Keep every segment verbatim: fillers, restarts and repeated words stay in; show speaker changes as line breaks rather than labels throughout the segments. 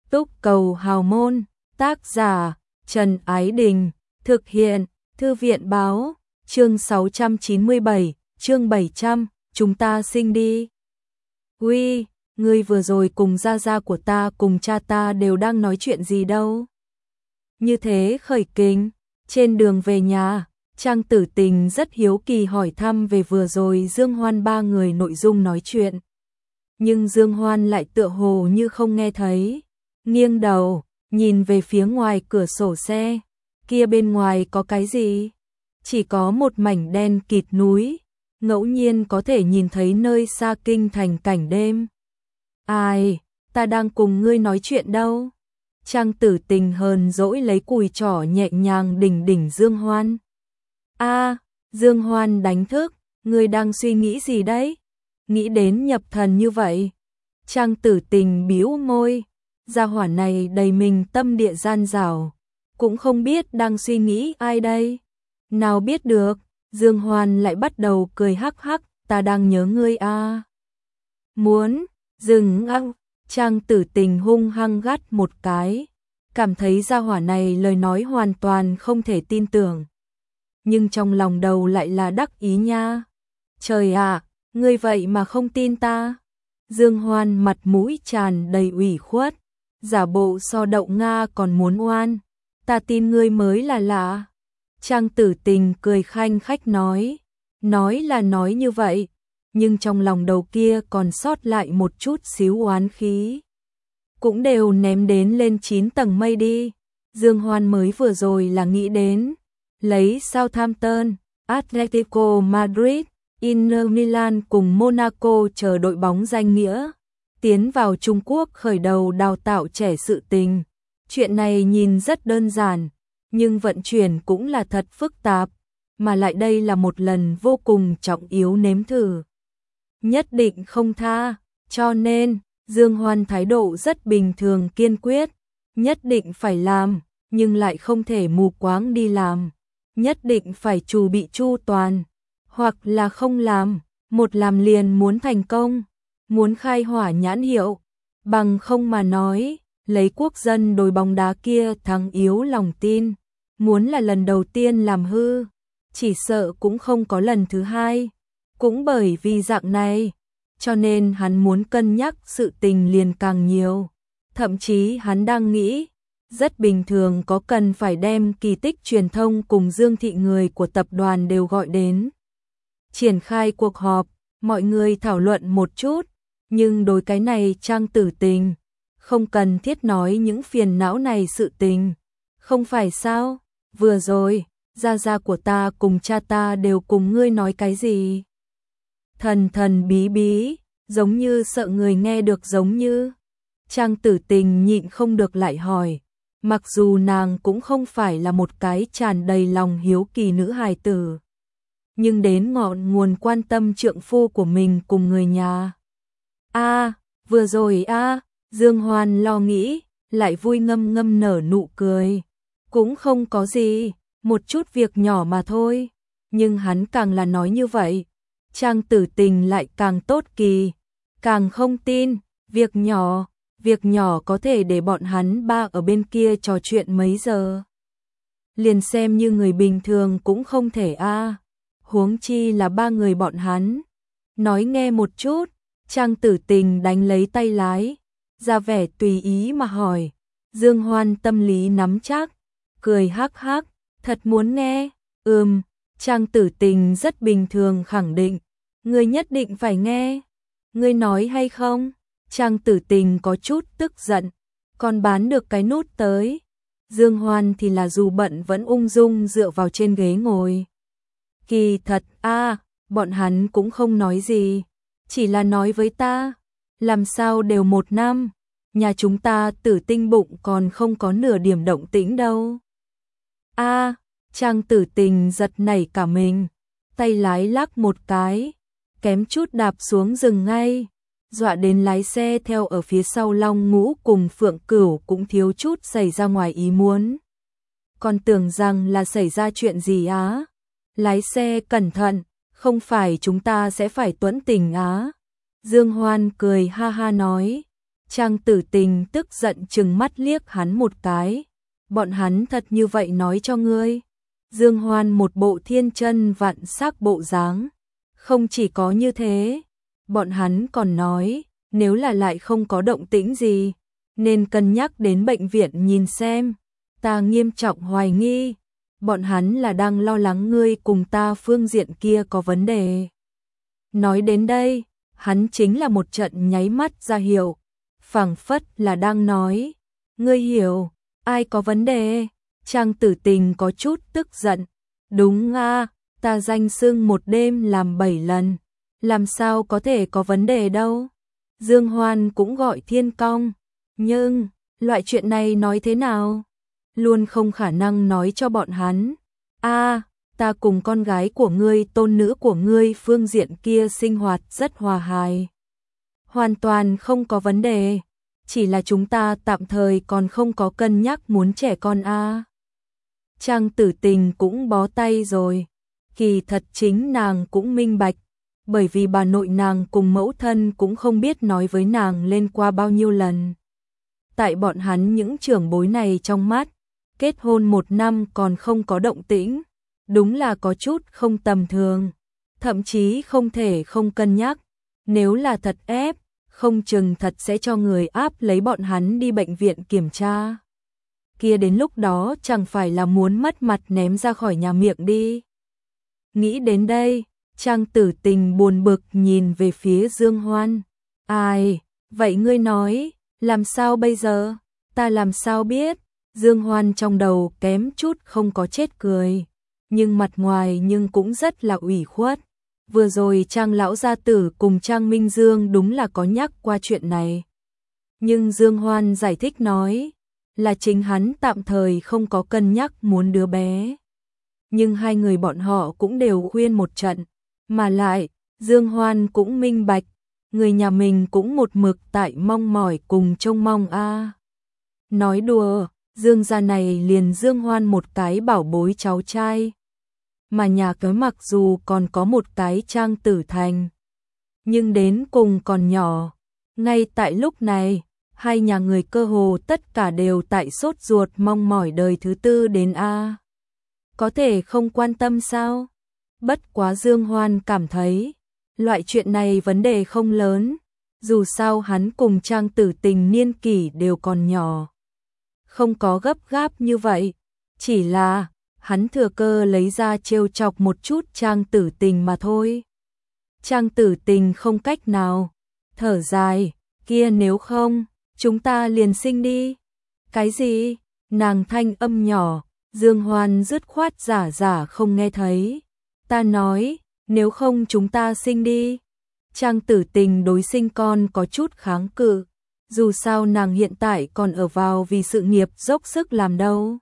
Túc Cầu Hào Môn, tác giả Trần Ái Đình, thực hiện Thư viện Báo, chương sáu trăm chín mươi bảy, chương bảy trăm, chúng ta sinh đi. Uy, ngươi vừa rồi cùng gia gia của ta cùng cha ta đều đang nói chuyện gì đâu? Như thế khởi kinh, trên đường về nhà, Trang Tử Tình rất hiếu kỳ hỏi thăm về vừa rồi Dương Hoan ba người nội dung nói chuyện. Nhưng Dương Hoan lại tựa hồ như không nghe thấy, nghiêng đầu, nhìn về phía ngoài cửa sổ xe, kia bên ngoài có cái gì? Chỉ có một mảnh đen kịt núi, ngẫu nhiên có thể nhìn thấy nơi xa kinh thành cảnh đêm. Ai, ta đang cùng ngươi nói chuyện đâu? Trang Tử Tình hờn dỗi lấy cùi trỏ nhẹ nhàng đỉnh đỉnh Dương Hoan. A, Dương Hoan đánh thức, ngươi đang suy nghĩ gì đấy? Nghĩ đến nhập thần như vậy. Trang Tử Tình bĩu môi, gia hỏa này đầy mình tâm địa gian dảo, cũng không biết đang suy nghĩ ai đây. Nào biết được, Dương Hoan lại bắt đầu cười hắc hắc, ta đang nhớ ngươi a. À. Muốn, dừng ăng, Trang Tử Tình hung hăng gắt một cái, cảm thấy gia hỏa này lời nói hoàn toàn không thể tin tưởng. Nhưng trong lòng đầu lại là đắc ý nha. Trời ạ, ngươi vậy mà không tin ta. Dương Hoan mặt mũi tràn đầy ủy khuất, giả bộ so đậu Nga còn muốn oan. Ta tin ngươi mới là lạ. Trang Tử Tình cười khanh khách nói, nói là nói như vậy, nhưng trong lòng đầu kia còn sót lại một chút xíu oán khí. Cũng đều ném đến lên chín tầng mây đi. Dương Hoan mới vừa rồi là nghĩ đến lấy Southampton, Atletico Madrid, Inter Milan cùng Monaco chờ đội bóng danh nghĩa tiến vào Trung Quốc khởi đầu đào tạo trẻ sự tình. Chuyện này nhìn rất đơn giản, nhưng vận chuyển cũng là thật phức tạp, mà lại đây là một lần vô cùng trọng yếu nếm thử. Nhất định không tha, cho nên Dương Hoan thái độ rất bình thường kiên quyết, nhất định phải làm, nhưng lại không thể mù quáng đi làm, nhất định phải chu bị chu toàn, hoặc là không làm, một làm liền muốn thành công, muốn khai hỏa nhãn hiệu, bằng không mà nói, lấy quốc dân đối bóng đá kia thắng yếu lòng tin, muốn là lần đầu tiên làm hư, chỉ sợ cũng không có lần thứ hai, cũng bởi vì dạng này, cho nên hắn muốn cân nhắc sự tình liền càng nhiều, thậm chí hắn đang nghĩ, rất bình thường có cần phải đem kỳ tích truyền thông cùng Dương Thị người của tập đoàn đều gọi đến. Triển khai cuộc họp, mọi người thảo luận một chút, nhưng đối cái này Trang Tử Tình, không cần thiết nói những phiền não này sự tình. Không phải sao, vừa rồi, gia gia của ta cùng cha ta đều cùng ngươi nói cái gì? Thần thần bí bí, giống như sợ người nghe được giống như. Trang Tử Tình nhịn không được lại hỏi, mặc dù nàng cũng không phải là một cái tràn đầy lòng hiếu kỳ nữ hài tử. Nhưng đến ngọn nguồn quan tâm trượng phu của mình cùng người nhà. A, à, vừa rồi a, à, Dương Hoan lo nghĩ, lại vui ngâm ngâm nở nụ cười. Cũng không có gì, một chút việc nhỏ mà thôi. Nhưng hắn càng là nói như vậy, Trang Tử Tình lại càng tốt kỳ, càng không tin, việc nhỏ, việc nhỏ có thể để bọn hắn ba ở bên kia trò chuyện mấy giờ. Liền xem như người bình thường cũng không thể a. À. Huống chi là ba người bọn hắn. Nói nghe một chút, Trang Tử Tình đánh lấy tay lái, ra vẻ tùy ý mà hỏi. Dương Hoan tâm lý nắm chắc, cười hắc hắc, thật muốn nghe. Ừm, Trang Tử Tình rất bình thường khẳng định, ngươi nhất định phải nghe. Ngươi nói hay không? Trang Tử Tình có chút tức giận, còn bán được cái nút tới. Dương Hoan thì là dù bận vẫn ung dung dựa vào trên ghế ngồi. Kỳ thật a, à, bọn hắn cũng không nói gì, chỉ là nói với ta, làm sao đều một năm, nhà chúng ta Tử Tinh bụng còn không có nửa điểm động tĩnh đâu. A, à, Trang Tử Tình giật nảy cả mình, tay lái lắc một cái, kém chút đạp xuống rừng ngay, dọa đến lái xe theo ở phía sau Long Ngũ cùng Phượng Cửu cũng thiếu chút xảy ra ngoài ý muốn. Còn tưởng rằng là xảy ra chuyện gì á? Lái xe cẩn thận, không phải chúng ta sẽ phải tuẫn tình á. Dương Hoan cười ha ha nói, Trang Tử Tình tức giận trừng mắt liếc hắn một cái. Bọn hắn thật như vậy nói cho ngươi? Dương Hoan một bộ thiên chân vạn sắc bộ dáng. Không chỉ có như thế, bọn hắn còn nói, nếu là lại không có động tĩnh gì, nên cân nhắc đến bệnh viện nhìn xem. Ta nghiêm trọng hoài nghi, bọn hắn là đang lo lắng ngươi cùng ta phương diện kia có vấn đề. Nói đến đây, hắn chính là một trận nháy mắt ra hiệu, phảng phất là đang nói, ngươi hiểu, ai có vấn đề? Trang Tử Tình có chút tức giận, đúng a, ta danh xưng một đêm làm bảy lần, làm sao có thể có vấn đề đâu. Dương Hoan cũng gọi Thiên Cong, nhưng, loại chuyện này nói thế nào? Luôn không khả năng nói cho bọn hắn. A, ta cùng con gái của ngươi, tôn nữ của ngươi phương diện kia sinh hoạt rất hòa hài. Hoàn toàn không có vấn đề, chỉ là chúng ta tạm thời còn không có cân nhắc muốn trẻ con a. Trang Tử Tình cũng bó tay rồi, kỳ thật chính nàng cũng minh bạch, bởi vì bà nội nàng cùng mẫu thân cũng không biết nói với nàng lên qua bao nhiêu lần. Tại bọn hắn những trưởng bối này trong mắt, kết hôn một năm còn không có động tĩnh, đúng là có chút không tầm thường, thậm chí không thể không cân nhắc, nếu là thật ép, không chừng thật sẽ cho người áp lấy bọn hắn đi bệnh viện kiểm tra. Kia đến lúc đó chẳng phải là muốn mất mặt ném ra khỏi nhà miệng đi. Nghĩ đến đây, Trang Tử Tình buồn bực nhìn về phía Dương Hoan. Ai, vậy ngươi nói, làm sao bây giờ? Ta làm sao biết? Dương Hoan trong đầu kém chút không có chết cười, nhưng mặt ngoài nhưng cũng rất là ủy khuất. Vừa rồi Trang lão gia tử cùng Trang Minh Dương đúng là có nhắc qua chuyện này. Nhưng Dương Hoan giải thích nói, là chính hắn tạm thời không có cân nhắc muốn đứa bé. Nhưng hai người bọn họ cũng đều khuyên một trận, mà lại, Dương Hoan cũng minh bạch, người nhà mình cũng một mực tại mong mỏi cùng trông mong a. Nói đùa, Dương gia này liền Dương Hoan một cái bảo bối cháu trai. Mà nhà cái mặc dù còn có một cái Trang Tử Thành, nhưng đến cùng còn nhỏ. Ngay tại lúc này, hai nhà người cơ hồ tất cả đều tại sốt ruột mong mỏi đời thứ tư đến a. Có thể không quan tâm sao? Bất quá Dương Hoan cảm thấy, loại chuyện này vấn đề không lớn, dù sao hắn cùng Trang Tử Tình niên kỷ đều còn nhỏ. Không có gấp gáp như vậy, chỉ là hắn thừa cơ lấy ra trêu chọc một chút Trang Tử Tình mà thôi. Trang Tử Tình không cách nào, thở dài, kia nếu không, chúng ta liền sinh đi. Cái gì? Nàng thanh âm nhỏ, Dương Hoan dứt khoát giả giả không nghe thấy. Ta nói, nếu không chúng ta sinh đi. Trang Tử Tình đối sinh con có chút kháng cự, dù sao nàng hiện tại còn ở vào vì sự nghiệp dốc sức làm đâu.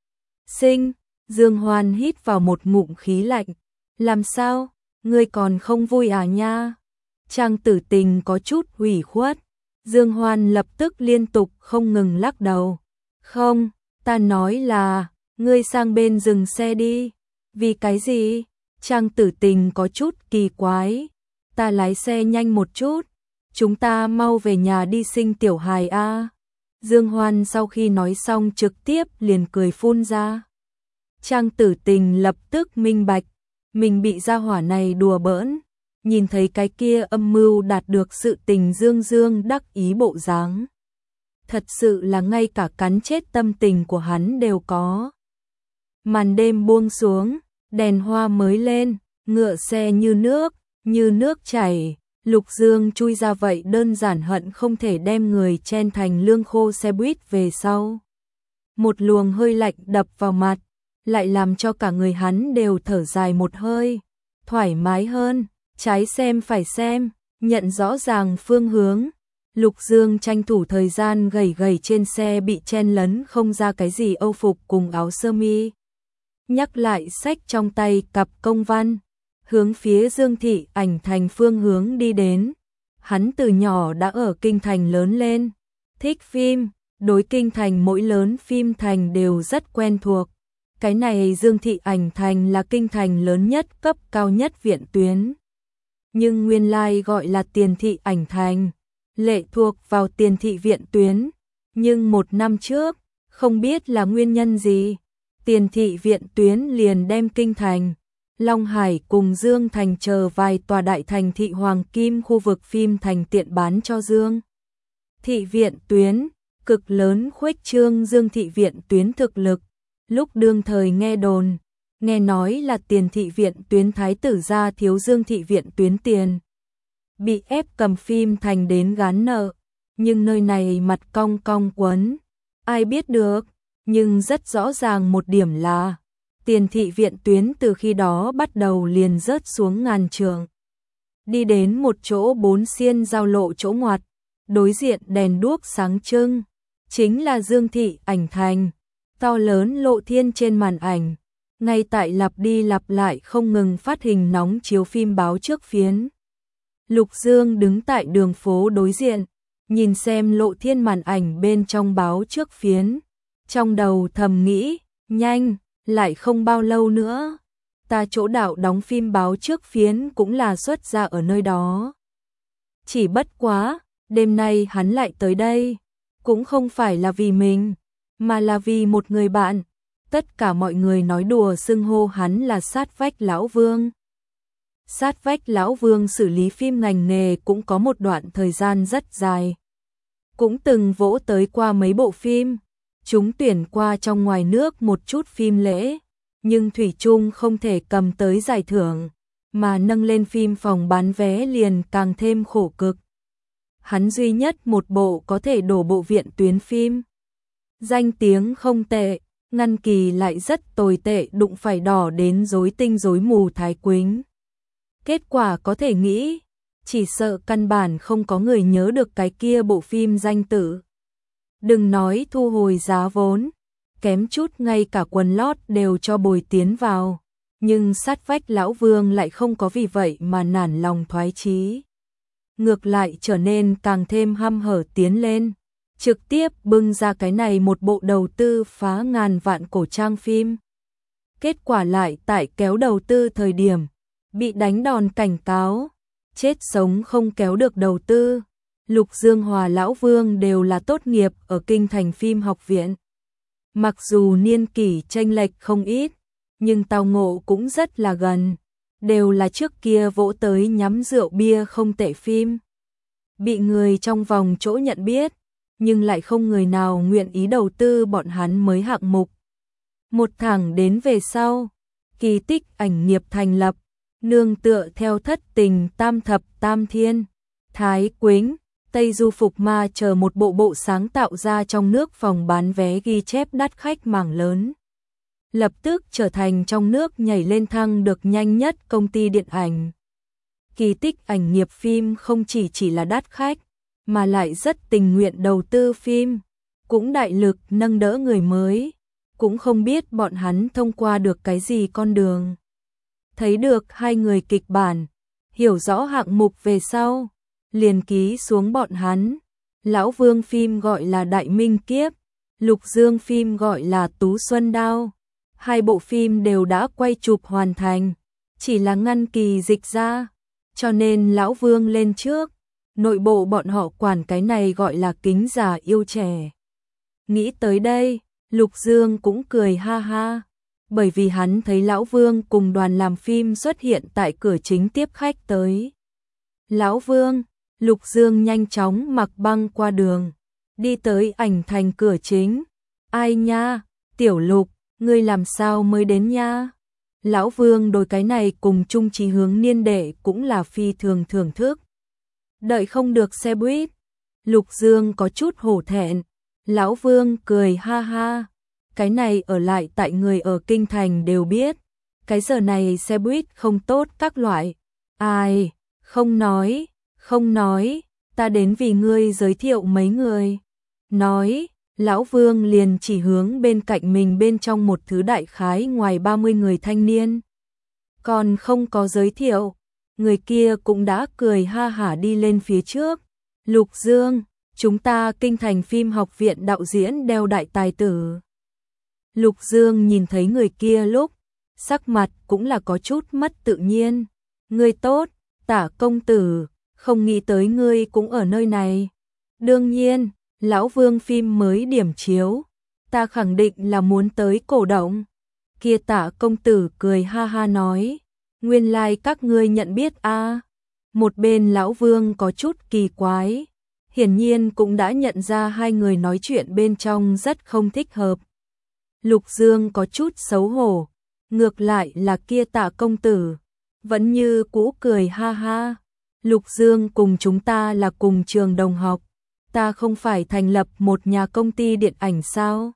Sinh, Dương Hoan hít vào một ngụm khí lạnh, làm sao, ngươi còn không vui à nha? Trang Tử Tình có chút ủy khuất, Dương Hoan lập tức liên tục không ngừng lắc đầu. Không, ta nói là, ngươi sang bên dừng xe đi. Vì cái gì? Trang Tử Tình có chút kỳ quái. Ta lái xe nhanh một chút, chúng ta mau về nhà đi sinh tiểu hài a. Dương Hoan sau khi nói xong trực tiếp liền cười phun ra. Trang Tử Tình lập tức minh bạch, mình bị gia hỏa này đùa bỡn, nhìn thấy cái kia âm mưu đạt được sự tình dương dương đắc ý bộ dáng. Thật sự là ngay cả cắn chết tâm tình của hắn đều có. Màn đêm buông xuống, đèn hoa mới lên, ngựa xe như nước, như nước chảy, Lục Dương chui ra vậy đơn giản hận không thể đem người chen thành lương khô xe buýt về sau. Một luồng hơi lạnh đập vào mặt, lại làm cho cả người hắn đều thở dài một hơi, thoải mái hơn, trái xem phải xem, nhận rõ ràng phương hướng. Lục Dương tranh thủ thời gian gầy gầy trên xe bị chen lấn không ra cái gì âu phục cùng áo sơ mi. Nhắc lại sách trong tay cặp công văn, hướng phía Dương Thị Ảnh Thành phương hướng đi đến. Hắn từ nhỏ đã ở kinh thành lớn lên, thích phim, đối kinh thành mỗi lớn phim thành đều rất quen thuộc. Cái này Dương Thị Ảnh Thành là kinh thành lớn nhất cấp cao nhất viện tuyến. Nhưng nguyên lai gọi là Tiền Thị Ảnh Thành, lệ thuộc vào Tiền thị viện tuyến, nhưng một năm trước, không biết là nguyên nhân gì, Tiền thị viện tuyến liền đem Kinh Thành, Long Hải cùng Dương Thành chờ vài tòa đại thành thị hoàng kim khu vực phim thành tiện bán cho Dương thị viện tuyến, cực lớn khuếch trương Dương thị viện tuyến thực lực. Lúc đương thời nghe đồn, nghe nói là Tiền thị viện tuyến thái tử gia thiếu Dương thị viện tuyến tiền, bị ép cầm phim thành đến gán nợ, nhưng nơi này mặt cong cong quấn, ai biết được, nhưng rất rõ ràng một điểm là Tiền thị viện tuyến từ khi đó bắt đầu liền rớt xuống ngàn trượng. Đi đến một chỗ bốn xiên giao lộ chỗ ngoặt, đối diện đèn đuốc sáng trưng, chính là Dương thị ảnh thành, to lớn lộ thiên trên màn ảnh, ngay tại lặp đi lặp lại không ngừng phát hình nóng chiếu phim báo trước phiến. Lục Dương đứng tại đường phố đối diện, nhìn xem lộ thiên màn ảnh bên trong báo trước phiến, trong đầu thầm nghĩ, nhanh, lại không bao lâu nữa, ta chỗ đạo đóng phim báo trước phiến cũng là xuất ra ở nơi đó. Chỉ bất quá, đêm nay hắn lại tới đây, cũng không phải là vì mình, mà là vì một người bạn. Tất cả mọi người nói đùa xưng hô hắn là sát vách lão Vương. Sát vách lão Vương xử lý phim ngành nghề cũng có một đoạn thời gian rất dài. Cũng từng vỗ tới qua mấy bộ phim, chúng tuyển qua trong ngoài nước một chút phim lễ, nhưng thủy chung không thể cầm tới giải thưởng, mà nâng lên phim phòng bán vé liền càng thêm khổ cực. Hắn duy nhất một bộ có thể đổ bộ viện tuyến phim. Danh tiếng không tệ, ngăn kỳ lại rất tồi tệ, đụng phải đỏ đến rối tinh rối mù Thái Quýnh. Kết quả có thể nghĩ, chỉ sợ căn bản không có người nhớ được cái kia bộ phim danh tự. Đừng nói thu hồi giá vốn, kém chút ngay cả quần lót đều cho bồi tiến vào, nhưng sát vách lão Vương lại không có vì vậy mà nản lòng thoái chí. Ngược lại trở nên càng thêm hăm hở tiến lên, trực tiếp bưng ra cái này một bộ đầu tư phá ngàn vạn cổ trang phim. Kết quả lại tại kéo đầu tư thời điểm, bị đánh đòn cảnh cáo, chết sống không kéo được đầu tư. Lục Dương Hòa lão Vương đều là tốt nghiệp ở Kinh Thành Phim Học Viện. Mặc dù niên kỷ chênh lệch không ít, nhưng tao ngộ cũng rất là gần, đều là trước kia vỗ tới nhắm rượu bia không tệ phim. Bị người trong vòng chỗ nhận biết, nhưng lại không người nào nguyện ý đầu tư bọn hắn mới hạng mục. Một thẳng đến về sau, Kỳ Tích ảnh nghiệp thành lập, nương tựa theo Thất Tình Tam Thập Tam Thiên, Thái Quýnh, Tây Du Phục Ma chờ một bộ bộ sáng tạo ra trong nước phòng bán vé ghi chép đắt khách mảng lớn. Lập tức trở thành trong nước nhảy lên thăng được nhanh nhất công ty điện ảnh. Kỳ Tích ảnh nghiệp phim không chỉ chỉ là đắt khách, mà lại rất tình nguyện đầu tư phim, cũng đại lực nâng đỡ người mới, cũng không biết bọn hắn thông qua được cái gì con đường. Thấy được hai người kịch bản, hiểu rõ hạng mục về sau, liền ký xuống bọn hắn. Lão Vương phim gọi là Đại Minh Kiếp, Lục Dương phim gọi là Tú Xuân Đao. Hai bộ phim đều đã quay chụp hoàn thành, chỉ là ngăn kỳ dịch ra, cho nên Lão Vương lên trước, nội bộ bọn họ quản cái này gọi là kính già yêu trẻ. Nghĩ tới đây, Lục Dương cũng cười ha ha, bởi vì hắn thấy Lão Vương cùng đoàn làm phim xuất hiện tại cửa chính tiếp khách tới. Lão Vương, Lục Dương nhanh chóng mặc băng qua đường, đi tới ảnh thành cửa chính. Ai nha, Tiểu Lục, ngươi làm sao mới đến nha? Lão Vương đối cái này cùng chung chí hướng niên đệ cũng là phi thường thưởng thức. Đợi không được xe buýt, Lục Dương có chút hổ thẹn. Lão Vương cười ha ha, cái này ở lại tại người ở Kinh Thành đều biết, cái giờ này xe buýt không tốt các loại. Ai, không nói, không nói, ta đến vì ngươi giới thiệu mấy người. Nói, Lão Vương liền chỉ hướng bên cạnh mình bên trong một thứ đại khái ngoài ba mươi người thanh niên. Còn không có giới thiệu, người kia cũng đã cười ha hả đi lên phía trước. Lục Dương, chúng ta Kinh Thành Phim Học Viện đạo diễn đeo đại tài tử. Lục Dương nhìn thấy người kia lúc, sắc mặt cũng là có chút mất tự nhiên. Người tốt, Tả công tử, không nghĩ tới ngươi cũng ở nơi này. Đương nhiên, lão Vương phim mới điểm chiếu, ta khẳng định là muốn tới cổ động. Kia Tạ công tử cười ha ha nói, nguyên lai like các ngươi nhận biết a. À. Một bên lão Vương có chút kỳ quái, hiển nhiên cũng đã nhận ra hai người nói chuyện bên trong rất không thích hợp. Lục Dương có chút xấu hổ, ngược lại là kia Tạ công tử, vẫn như cũ cười ha ha. Lục Dương cùng chúng ta là cùng trường đồng học, ta không phải thành lập một nhà công ty điện ảnh sao?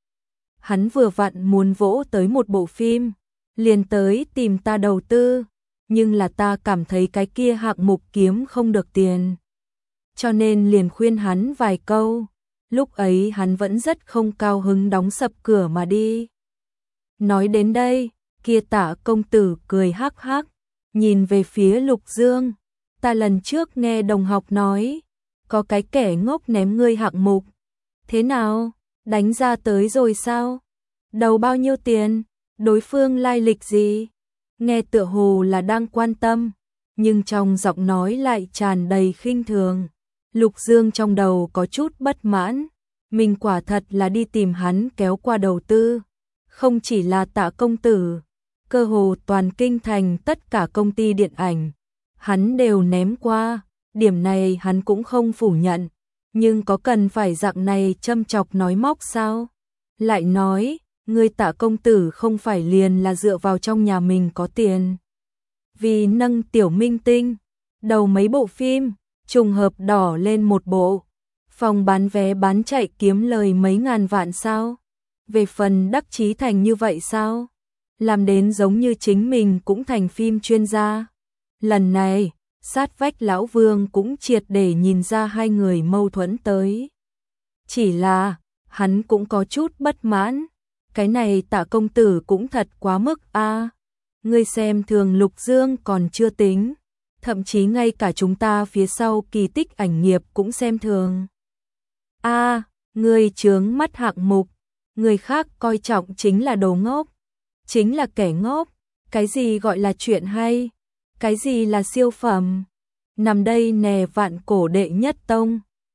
Hắn vừa vặn muốn vỗ tới một bộ phim, liền tới tìm ta đầu tư, nhưng là ta cảm thấy cái kia hạng mục kiếm không được tiền. Cho nên liền khuyên hắn vài câu, lúc ấy hắn vẫn rất không cao hứng đóng sập cửa mà đi. Nói đến đây, kia Tạ công tử cười hắc hắc, nhìn về phía Lục Dương, ta lần trước nghe đồng học nói, có cái kẻ ngốc ném ngươi hạng mục. Thế nào, đánh ra tới rồi sao? Đầu bao nhiêu tiền? Đối phương lai lịch gì? Nghe tựa hồ là đang quan tâm, nhưng trong giọng nói lại tràn đầy khinh thường. Lục Dương trong đầu có chút bất mãn, mình quả thật là đi tìm hắn kéo qua đầu tư, không chỉ là Tạ công tử, cơ hồ toàn kinh thành tất cả công ty điện ảnh, hắn đều ném qua, điểm này hắn cũng không phủ nhận, nhưng có cần phải dạng này châm chọc nói móc sao? Lại nói, người Tạ công tử không phải liền là dựa vào trong nhà mình có tiền. Vì nâng tiểu minh tinh, đầu mấy bộ phim, trùng hợp đỏ lên một bộ, phòng bán vé bán chạy kiếm lời mấy ngàn vạn sao? Về phần đắc chí thành như vậy sao? Làm đến giống như chính mình cũng thành phim chuyên gia. Lần này, sát vách lão Vương cũng triệt để nhìn ra hai người mâu thuẫn tới. Chỉ là, hắn cũng có chút bất mãn. Cái này Tạ công tử cũng thật quá mức a. À, ngươi xem thường Lục Dương còn chưa tính, thậm chí ngay cả chúng ta phía sau kỳ tích ảnh nghiệp cũng xem thường. A, à, ngươi chướng mắt hạng mục, người khác coi trọng chính là đồ ngốc, chính là kẻ ngốc, cái gì gọi là chuyện hay, cái gì là siêu phẩm. Nằm đây nè vạn cổ đệ nhất tông,